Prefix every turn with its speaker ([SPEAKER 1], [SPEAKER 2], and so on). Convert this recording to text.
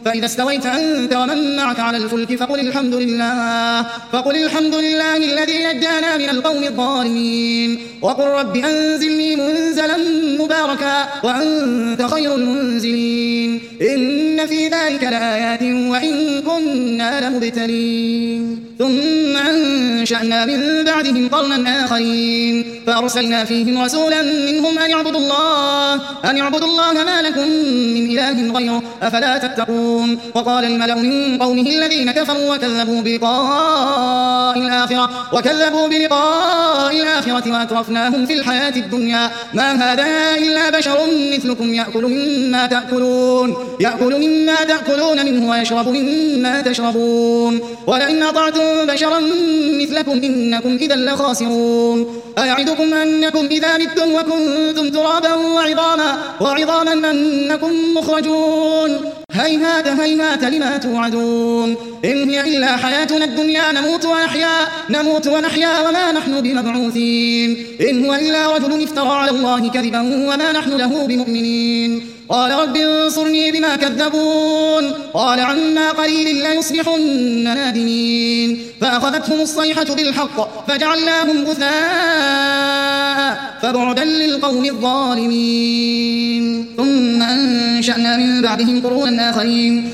[SPEAKER 1] فإذا استويت أنت ومن معك على الفلك فقل الحمد لله الذي نجانا من القوم الظالمين وقل رب أنزلني منزلا مباركا وأنت خير المنزلين إن في ذلك لآيات وإن كنا لمبتلين ثم أنشأنا من بعدهم قرنا آخرين فأرسلنا فيهم رسولا منهم أن اعبدوا الله ما لكم من إله غيره أفلا تتقون وقال الملأ من قومه الذين كفروا وكذبوا بلقاء الآخرة وأترفناهم في الحياة الدنيا ما هذا إلا بشر مثلكم يأكل مما تأكلون منه ويشرب مما تشربون ولئن أطعتم بشرا مثلكم إنكم إذا لخاسرون أيعدكم أنكم إذا متم وكنتم ترابا وعظاما أنكم مخرجون هيهات لما توعدون إن هي إلا حياتنا الدنيا نموت ونحيا وما نحن بمبعوثين إن هو إلا رجل افترى على الله كذبا وما نحن له بمؤمنين قال رب انصرني بما كذبون قال عما قليل ليصبحن نادمين فأخذتهم الصيحة بالحق فجعلناهم غثاء فبعدا للقوم الظالمين ثم أنشأنا من بعدهم قرونا آخرين